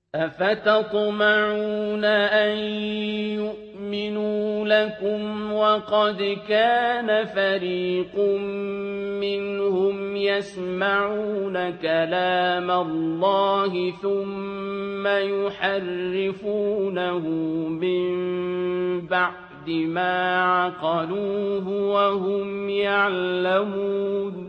أفتطمعون أن يؤمنوا لكم وقد كان فريق منهم يسمعون كلام الله ثم يحرفونه من بعد ما عقلوه وهم يعلمون